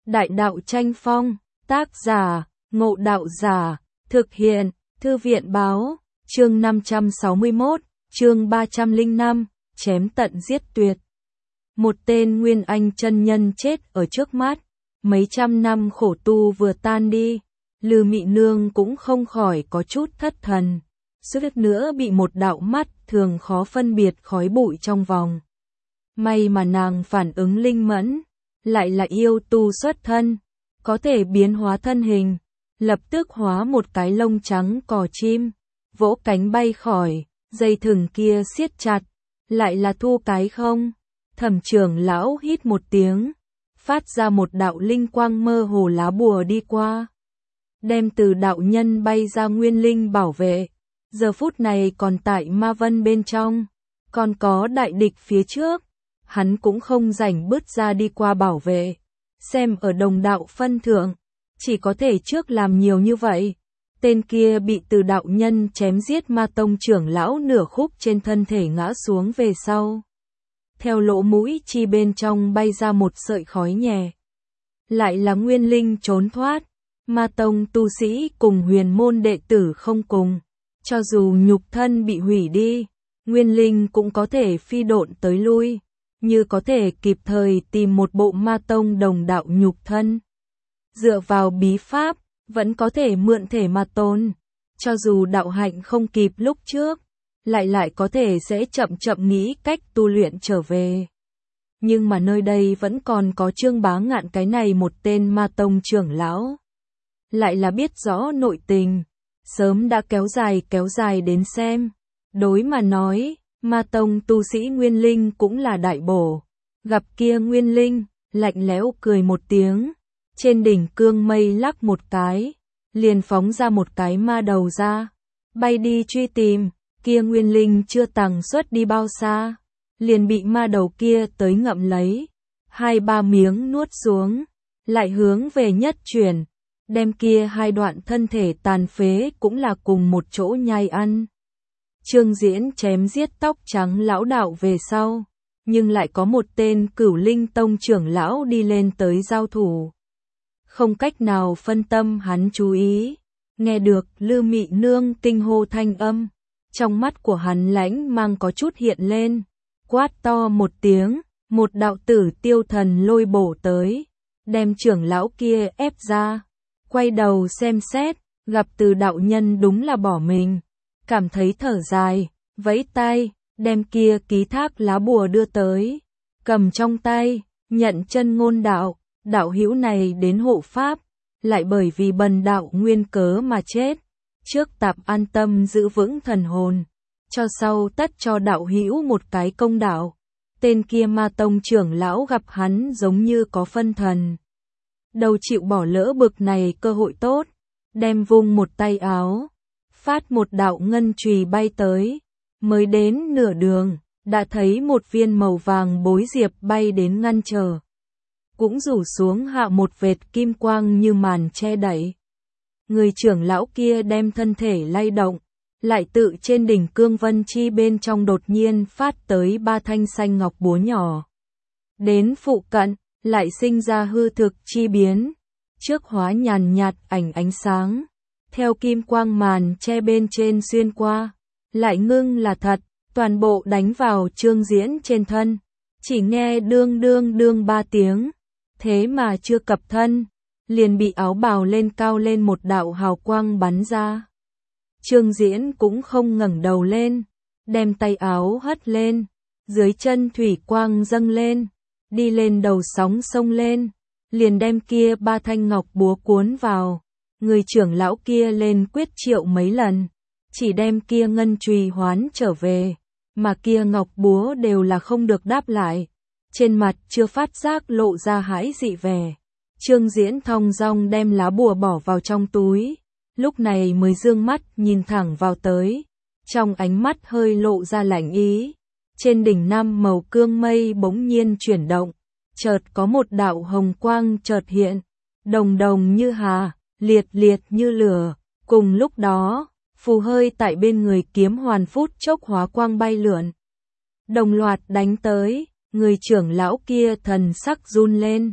Đại đạo tranh phong, tác giả, Ngộ Đạo Giả, thực hiện, Thư viện báo, chương 561, chương 305, chém tận giết tuyệt. Một tên Nguyên Anh chân nhân chết ở trước mắt, mấy trăm năm khổ tu vừa tan đi, Lư Mị Nương cũng không khỏi có chút thất thần, suýt nữa bị một đạo mắt thường khó phân biệt khói bụi trong vòng. May mà nàng phản ứng linh mẫn, lại là yêu tu xuất thân, có thể biến hóa thân hình, lập tức hóa một cái lông trắng cò chim, vỗ cánh bay khỏi, dây thừng kia siết chặt, lại là thu cái không. Thẩm trưởng lão hít một tiếng, phát ra một đạo linh quang mơ hồ lá bùa đi qua, đem từ đạo nhân bay ra nguyên linh bảo vệ, giờ phút này còn tại ma vân bên trong, còn có đại địch phía trước, hắn cũng không rảnh bứt ra đi qua bảo vệ, xem ở đồng đạo phân thượng, chỉ có thể trước làm nhiều như vậy. Tên kia bị từ đạo nhân chém giết ma tông trưởng lão nửa khúc trên thân thể ngã xuống về sau. Theo lỗ mũi chi bên trong bay ra một sợi khói nhẹ. Lại là nguyên linh trốn thoát, ma tông tu sĩ cùng huyền môn đệ tử không cùng. Cho dù nhục thân bị hủy đi, nguyên linh cũng có thể phi độn tới lui, như có thể kịp thời tìm một bộ ma tông đồng đạo nhục thân. Dựa vào bí pháp, vẫn có thể mượn thể mà tồn. Cho dù đạo hạnh không kịp lúc trước, lại có thể sẽ chậm chậm nghĩ cách tu luyện trở về. Nhưng mà nơi đây vẫn còn có Trương Bá Ngạn cái này một tên ma tông trưởng lão. Lại là biết rõ nội tình, sớm đã kéo dài đến xem. Đối mà nói, ma tông tu sĩ nguyên linh cũng là đại bổ. Gặp kia nguyên linh, lạnh lẽo cười một tiếng, trên đỉnh cương mây lắc một cái, liền phóng ra một cái ma đầu ra, bay đi truy tìm. Kia nguyên linh chưa tàng xuất đi bao xa, liền bị ma đầu kia tới ngậm lấy, 2-3 miếng nuốt xuống, lại hướng về nhất chuyển, đem kia hai đoạn thân thể tàn phế cũng là cùng một chỗ nhai ăn. Trương Diễn chém giết tóc trắng lão đạo về sau, nhưng lại có một tên Cửu Linh Tông trưởng lão đi lên tới giao thủ. Không cách nào phân tâm hắn chú ý, nghe được Lư Mị Nương kinh hô thanh âm. Trong mắt của hắn lãnh mang có chút hiện lên, quát to một tiếng, một đạo tử tiêu thần lôi bổ tới, đem trưởng lão kia ép ra, quay đầu xem xét, gặp từ đạo nhân đúng là bỏ mình, cảm thấy thở dài, vẫy tay, đem kia ký thác lá bùa đưa tới, cầm trong tay, nhận chân ngôn đạo, đạo hữu này đến hộ pháp, lại bởi vì bần đạo nguyên cớ mà chết. Trước tạp an tâm giữ vững thần hồn, cho sau tất cho đạo hữu một cái công đạo. Tên kia ma tông trưởng lão gặp hắn giống như có phân thần. Đầu chịu bỏ lỡ bực này cơ hội tốt, đem vung một tay áo, phát một đạo ngân chùy bay tới, mới đến nửa đường, đã thấy một viên màu vàng bối diệp bay đến ngăn trở. Cũng rủ xuống hạ một vệt kim quang như màn che đậy. Người trưởng lão kia đem thân thể lay động, lại tự trên đỉnh cương vân chi bên trong đột nhiên phát tới 3 thanh xanh ngọc búa nhỏ. Đến phụ cận, lại sinh ra hư thực chi biến, trước hóa nhàn nhạt ảnh ánh sáng, theo kim quang màn che bên trên xuyên qua, lại ngưng là thật, toàn bộ đánh vào Trương Diễn trên thân, chỉ nghe đương đương đương 3 tiếng, thế mà chưa cập thân. Liền bị áo bào lên cao lên một đạo hào quang bắn ra. Trương Diễn cũng không ngẩng đầu lên, đem tay áo hất lên, dưới chân thủy quang dâng lên, đi lên đầu sóng sông lên, liền đem kia 3 thanh ngọc búa cuốn vào. Người trưởng lão kia lên quyết triệu mấy lần, chỉ đem kia ngân chùy hoán trở về, mà kia ngọc búa đều là không được đáp lại, trên mặt chưa phát giác lộ ra hãi dị vẻ. Trương Diễn thong dong đem lá bùa bỏ vào trong túi, lúc này mới dương mắt nhìn thẳng vào tới, trong ánh mắt hơi lộ ra lạnh ý. Trên đỉnh 5 màu cương mây bỗng nhiên chuyển động, chợt có một đạo hồng quang chợt hiện, đồng đồng như hà, liệt liệt như lửa, cùng lúc đó, phù hơi tại bên người kiếm hoàn phút chốc hóa quang bay lượn. Đồng loạt đánh tới, người trưởng lão kia thần sắc run lên.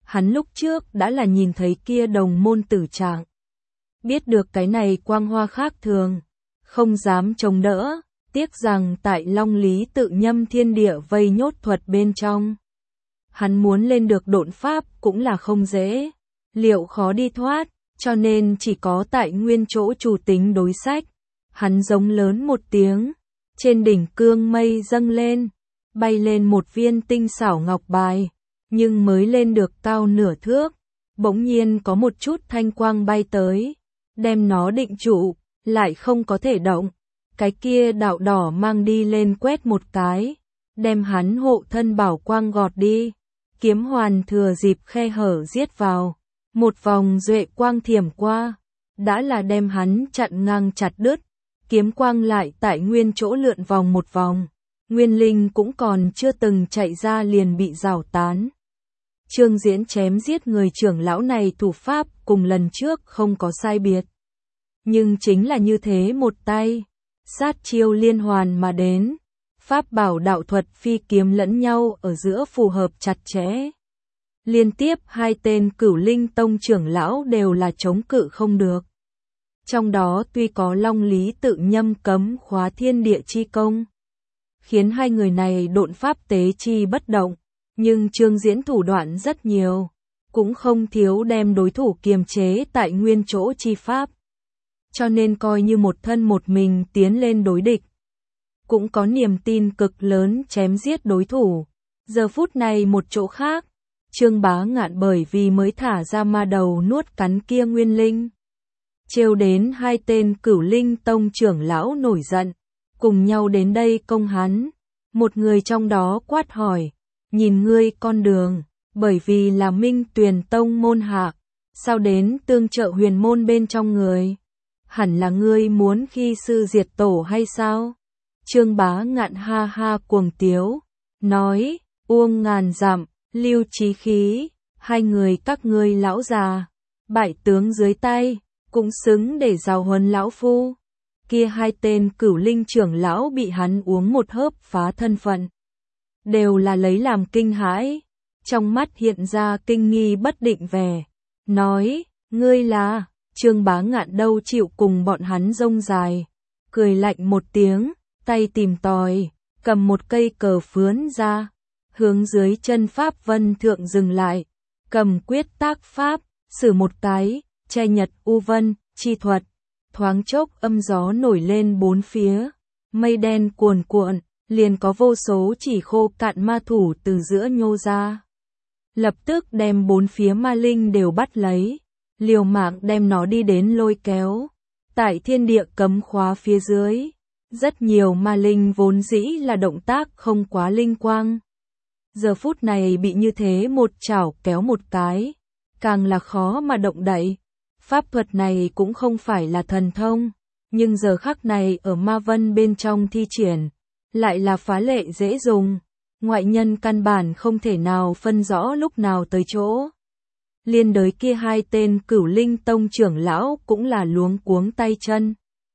Hắn lúc trước đã là nhìn thấy kia đồng môn tử trạng. Biết được cái này quang hoa khác thường, không dám chống đỡ, tiếc rằng tại Long Lý tự nhâm thiên địa vây nhốt thuật bên trong. Hắn muốn lên được độn pháp cũng là không dễ, liệu khó đi thoát, cho nên chỉ có tại nguyên chỗ chủ tính đối sách. Hắn giống lớn một tiếng, trên đỉnh cương mây dâng lên, bay lên một viên tinh xảo ngọc bài, nhưng mới lên được cao nửa thước, bỗng nhiên có một chút thanh quang bay tới, đem nó định trụ, lại không có thể động. Cái kia đạo đỏ mang đi lên quét một cái, đem hắn hộ thân bảo quang gọt đi. Kiếm hoàn thừa dịp khe hở giết vào, một vòng duệ quang thiểm qua, đã là đem hắn chặn ngang chặt đứt. Kiếm quang lại tại nguyên chỗ lượn vòng một vòng, nguyên linh cũng còn chưa từng chạy ra liền bị rào tán. Trương Diễn chém giết người trưởng lão này thủ pháp cùng lần trước không có sai biệt. Nhưng chính là như thế một tay, sát chiêu liên hoàn mà đến, pháp bảo đạo thuật phi kiếm lẫn nhau ở giữa phù hợp chặt chẽ. Liên tiếp hai tên Cửu Linh Tông trưởng lão đều là chống cự không được. Trong đó tuy có Long Lý tự nhâm cấm khóa thiên địa chi công, khiến hai người này độn pháp tế chi bất động, nhưng Trương Diễn thủ đoạn rất nhiều, cũng không thiếu đem đối thủ kiềm chế tại nguyên chỗ chi pháp. Cho nên coi như một thân một mình tiến lên đối địch, cũng có niềm tin cực lớn chém giết đối thủ. Giờ phút này một chỗ khác, Trương Bá Ngạn bởi vì mới thả ra ma đầu nuốt cắn kia nguyên linh, trêu đến hai tên Cửu Linh Tông trưởng lão nổi giận, cùng nhau đến đây công hắn. Một người trong đó quát hỏi, nhìn ngươi con đường, bởi vì là Minh Tuyền Tông môn hạ, sao đến tương trợ huyền môn bên trong người? Hẳn là ngươi muốn khi sư diệt tổ hay sao? Trương Bá Ngạn ha ha cuồng tiếu, nói, uông ngàn dặm, lưu chí khí, hai người các ngươi lão già, bại tướng dưới tay, cũng xứng để giáo huấn lão phu. Kia hai tên Cửu Linh trưởng lão bị hắn uống một hớp phá thân phận, đều là lấy làm kinh hãi, trong mắt hiện ra kinh nghi bất định vẻ, nói, ngươi là, Trương Bá Ngạn đâu chịu cùng bọn hắn rông dài, cười lạnh một tiếng, tay tìm tòi, cầm một cây cờ phướn ra, hướng dưới chân pháp vân thượng dừng lại, cầm quyết tác pháp, sử một cái, che nhật u vân, chi thuật, thoáng chốc âm gió nổi lên bốn phía, mây đen cuồn cuộn, liền có vô số chỉ khô cạn ma thủ từ giữa nhô ra. Lập tức đem bốn phía ma linh đều bắt lấy, liều mạng đem nó đi đến lôi kéo. Tại thiên địa cấm khóa phía dưới, rất nhiều ma linh vốn dĩ là động tác không quá linh quang. Giờ phút này bị như thế một chảo kéo một cái, càng là khó mà động đậy. Pháp thuật này cũng không phải là thần thông, nhưng giờ khắc này ở ma vân bên trong thi triển, lại là phá lệ dễ dùng. Ngoại nhân căn bản không thể nào phân rõ lúc nào tới chỗ. Liên đới kia hai tên Cửu Linh Tông trưởng lão cũng là luống cuống tay chân.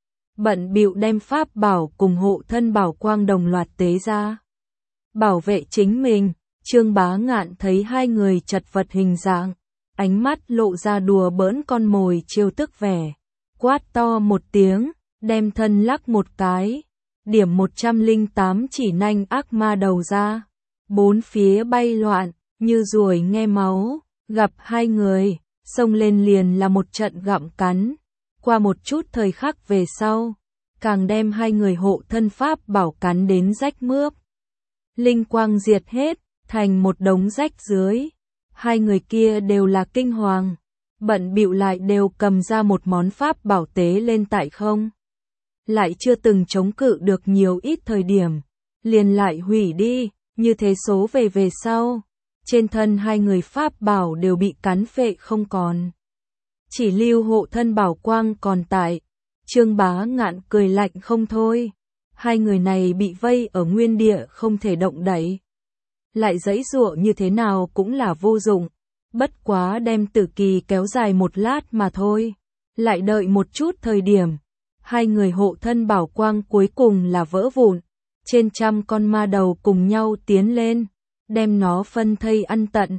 Bận bịu đem pháp bảo cùng hộ thân bảo quang đồng loạt tế ra. Bảo vệ chính mình, Trương Bá Ngạn thấy hai người chật vật hình dạng, ánh mắt lộ ra đùa bỡn con mồi trêu tức vẻ. Quát to một tiếng, đem thân lắc một cái, điểm 108 chỉ nanh ác ma đầu ra. Bốn phía bay loạn, như ruồi nghe máu, gặp hai người, xông lên liền là một trận gặm cắn. Qua một chút thời khắc về sau, càng đem hai người hộ thân pháp bảo cắn đến rách mướp. Linh quang diệt hết, thành một đống rách dưới. Hai người kia đều là kinh hoàng, bận bịu lại đều cầm ra một món pháp bảo tế lên tại không. Lại chưa từng chống cự được nhiều ít thời điểm, liền lại hủy đi, như thế số về sau. Trên thân hai người pháp bảo đều bị cắn phệ không còn. Chỉ lưu hộ thân bảo quang còn tại. Trương Bá Ngạn cười lạnh không thôi. Hai người này bị vây ở nguyên địa không thể động đậy. Lại giãy giụa như thế nào cũng là vô dụng. Bất quá đem tử kỳ kéo dài một lát mà thôi. Lại đợi một chút thời điểm. Hai người hộ thân bảo quang cuối cùng là vỡ vụn. Trên trăm con ma đầu cùng nhau tiến lên. Đem nó phân thây ăn tận.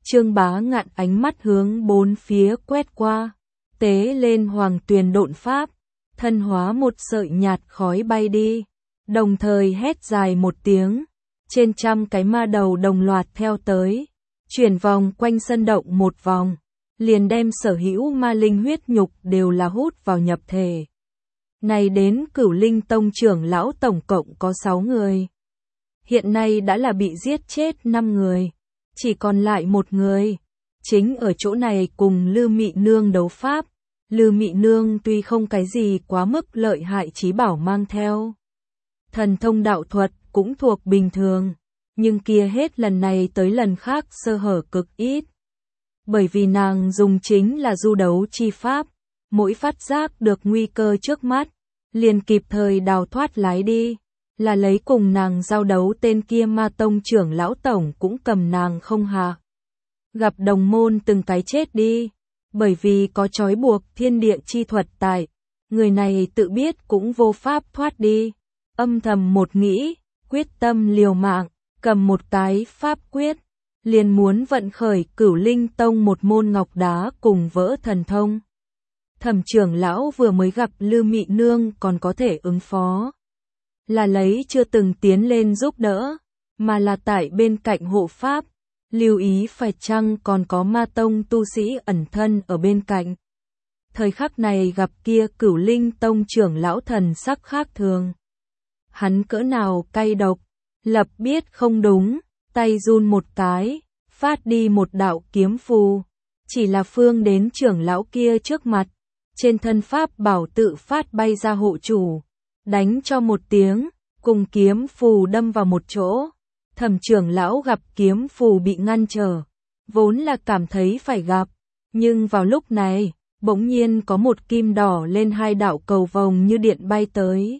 Trương Bá Ngạn ánh mắt hướng bốn phía quét qua, tế lên hoàng tuyền độn pháp, thân hóa một sợi nhạt khói bay đi, đồng thời hét dài một tiếng, trên trăm cái ma đầu đồng loạt theo tới, chuyển vòng quanh sân động một vòng, liền đem sở hữu ma linh huyết nhục đều là hút vào nhập thể. Này đến Cửu Linh Tông trưởng lão tổng cộng có 6 người. Hiện nay đã là bị giết chết 5 người, chỉ còn lại một người, chính ở chỗ này cùng Lư Mị Nương đấu pháp. Lư Mị Nương tuy không cái gì quá mức lợi hại chí bảo mang theo, thần thông đạo thuật cũng thuộc bình thường, nhưng kia hết lần này tới lần khác sơ hở cực ít. Bởi vì nàng dùng chính là du đấu chi pháp, mỗi phát giác được nguy cơ trước mắt, liền kịp thời đào thoát lái đi, là lấy cùng nàng giao đấu tên kia Ma Tông trưởng lão tổng cũng cầm nàng không hạ. Gặp đồng môn từng cái chết đi, bởi vì có trói buộc thiên địa chi thuật tại, người này tự biết cũng vô pháp thoát đi, âm thầm một nghĩ, quyết tâm liều mạng, cầm một cái pháp quyết, liền muốn vận khởi Cửu Linh Tông một môn ngọc đá cùng vỡ thần thông. Thẩm trưởng lão vừa mới gặp Lư Mị Nương còn có thể ứng phó, là lấy chưa từng tiến lên giúp đỡ, mà là tại bên cạnh hộ pháp, lưu ý phải chăng còn có Ma Tông tu sĩ ẩn thân ở bên cạnh. Thời khắc này gặp kia Cửu Linh Tông trưởng lão thần sắc khác thường. Hắn cỡ nào cay độc, lập biết không đúng, tay run một cái, phát đi một đạo kiếm phù, chỉ là phương đến trưởng lão kia trước mặt, trên thân pháp bảo tự phát bay ra hộ chủ, đánh cho một tiếng, cùng kiếm phù đâm vào một chỗ. Thẩm trưởng lão gặp kiếm phù bị ngăn trở, vốn là cảm thấy phải gặp, nhưng vào lúc này, bỗng nhiên có một kim đỏ lên hai đạo cầu vồng như điện bay tới.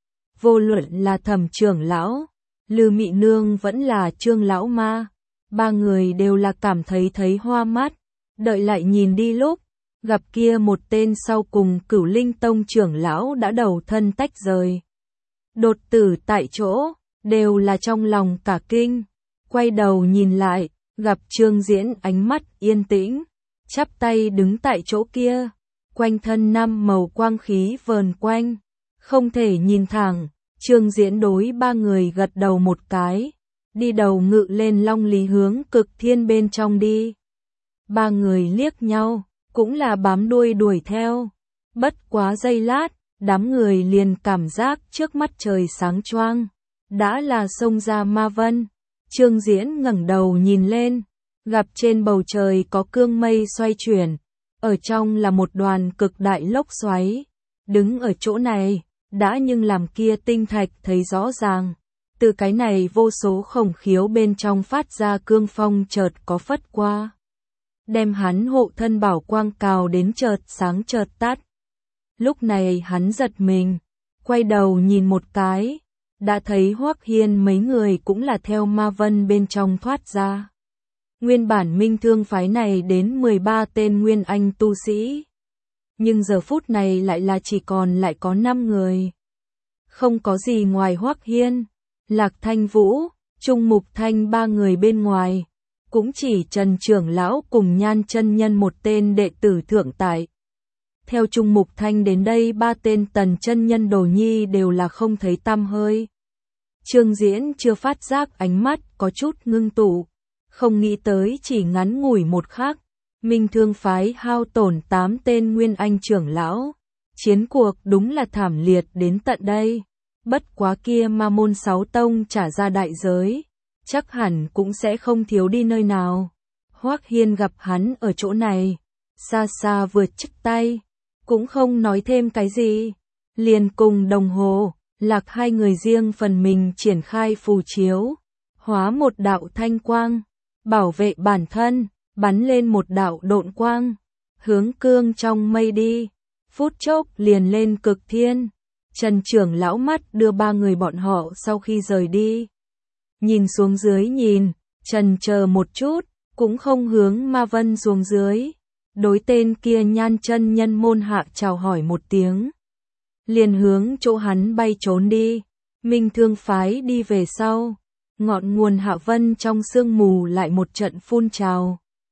Vô luận là Thẩm trưởng lão, Lư Mị Nương vẫn là Trương lão ma, ba người đều là cảm thấy hoa mắt, đợi lại nhìn đi lúc, gặp kia một tên sau cùng Cửu Linh Tông trưởng lão đã đầu thân tách rời. Đột tử tại chỗ, đều là trong lòng cả kinh, quay đầu nhìn lại, gặp Trương Diễn ánh mắt yên tĩnh, chắp tay đứng tại chỗ kia, quanh thân 5 màu quang khí vờn quanh, không thể nhìn thẳng. Trương Diễn đối ba người gật đầu một cái, đi đầu ngự lên long lý hướng Cực Thiên bên trong đi. Ba người liếc nhau, cũng là bám đuôi đuổi theo. Bất quá giây lát, đám người liền cảm giác trước mắt trời sáng choang, đã là xông ra ma vân. Trương Diễn ngẩng đầu nhìn lên, gặp trên bầu trời có cương mây xoay chuyển, ở trong là một đoàn cực đại lốc xoáy. Đứng ở chỗ này, đã nhưng làm kia tinh thạch thấy rõ ràng. Từ cái này vô số khổng khiếu bên trong phát ra cương phong chợt có phất qua, đem hắn hộ thân bảo quang cào đến chợt sáng chợt tắt. Lúc này hắn giật mình, quay đầu nhìn một cái, đã thấy Hoắc Hiên mấy người cũng là theo ma vân bên trong thoát ra. Nguyên bản Minh Thương phái này đến 13 tên nguyên anh tu sĩ, nhưng giờ phút này lại là chỉ còn lại có 5 người. Không có gì ngoài Hoắc Hiên, Lạc Thanh Vũ, Trung Mục Thanh ba người bên ngoài, cũng chỉ Trần trưởng lão cùng Nhan chân nhân một tên đệ tử thượng tại. Theo Trung Mục Thanh đến đây 3 tên Tần chân nhân đồ nhi đều là không thấy tăm hơi. Trương Diễn chưa phát giác ánh mắt có chút ngưng tụ, không nghĩ tới chỉ ngắn ngủi một khắc, Minh Thương phái hao tổn 8 tên nguyên anh trưởng lão. Chiến cuộc đúng là thảm liệt đến tận đây. Bất quá kia ma môn 6 tông trả ra đại giới, chắc hẳn cũng sẽ không thiếu đi nơi nào. Hoắc Hiên gặp hắn ở chỗ này, xa xa vượt chích tay, cũng không nói thêm cái gì, liền cùng Đồng Hồ, Lạc hai người riêng phần mình triển khai phù chiếu, hóa một đạo thanh quang, bảo vệ bản thân, bắn lên một đạo độn quang, hướng cương trong mây đi, phút chốc liền lên Cực Thiên. Trần trưởng lão mắt đưa 3 người bọn họ sau khi rời đi. Nhìn xuống dưới nhìn, Trần chờ một chút, cũng không hướng ma vân xuống dưới. Đối tên kia Nhan chân nhân môn hạ chào hỏi một tiếng, liền hướng chỗ hắn bay trốn đi. Minh Thương phái đi về sau, ngọn nguồn hạ vân trong sương mù lại một trận phun trào.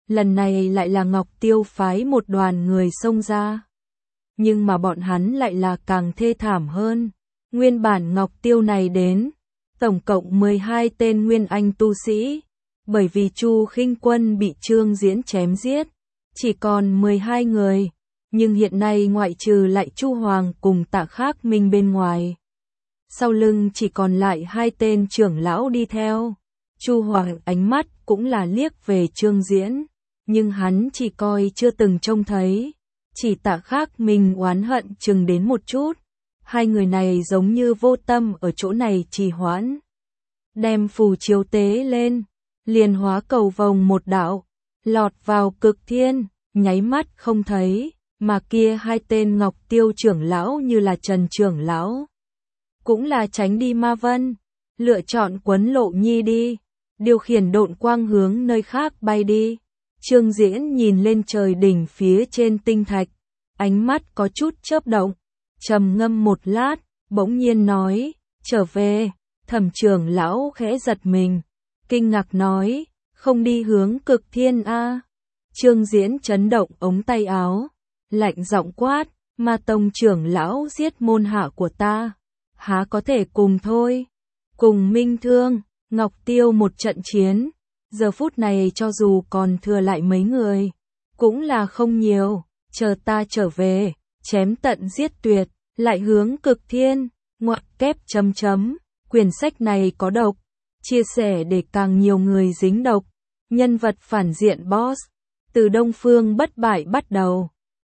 lần này lại là Ngọc Tiêu phái một đoàn người xông ra. Nhưng mà bọn hắn lại là càng thê thảm hơn. Nguyên bản Ngọc Tiêu này đến, tổng cộng 12 tên nguyên anh tu sĩ, bởi vì Chu Khinh Quân bị Trương Diễn chém giết, chỉ còn 12 người, nhưng hiện nay ngoại trừ lại Chu Hoàng cùng Tạ Khắc Minh bên ngoài, sau lưng chỉ còn lại 2 tên trưởng lão đi theo. Chu Hoàng ánh mắt cũng là liếc về Trương Diễn, nhưng hắn chỉ coi chưa từng trông thấy, chỉ Tạ Khắc Minh oán hận chừng đến một chút. Hai người này giống như vô tâm ở chỗ này trì hoãn. Đem phù chiếu tế lên, liền hóa cầu vồng một đạo, lọt vào cực thiên, nháy mắt không thấy, mà kia 2 tên Ngọc Tiêu trưởng lão như là Trần trưởng lão. Cũng là tránh đi ma vân, lựa chọn quấn Lộ Nhi đi, điều khiển độn quang hướng nơi khác bay đi. Trương Diễn nhìn lên trời đỉnh phía trên tinh thạch, ánh mắt có chút chớp động. Trầm ngâm một lát, bỗng nhiên nói, trở về. Thẩm trưởng lão khẽ giật mình, kinh ngạc nói, không đi hướng cực thiên a. Trương Diễn chấn động ống tay áo, lạnh giọng quát, Ma Tông trưởng lão giết môn hạ của ta, há có thể cùng thôi. Cùng Minh Thương, Ngọc Tiêu một trận chiến, giờ phút này cho dù còn thừa lại mấy người, cũng là không nhiều, chờ ta trở về, chém tận giết tuyệt, lại hướng cực thiên, ngoặc kép chấm chấm. Quyển sách này có độc, chia sẻ để càng nhiều người dính độc. Nhân vật phản diện boss, từ Đông Phương Bất Bại bắt đầu.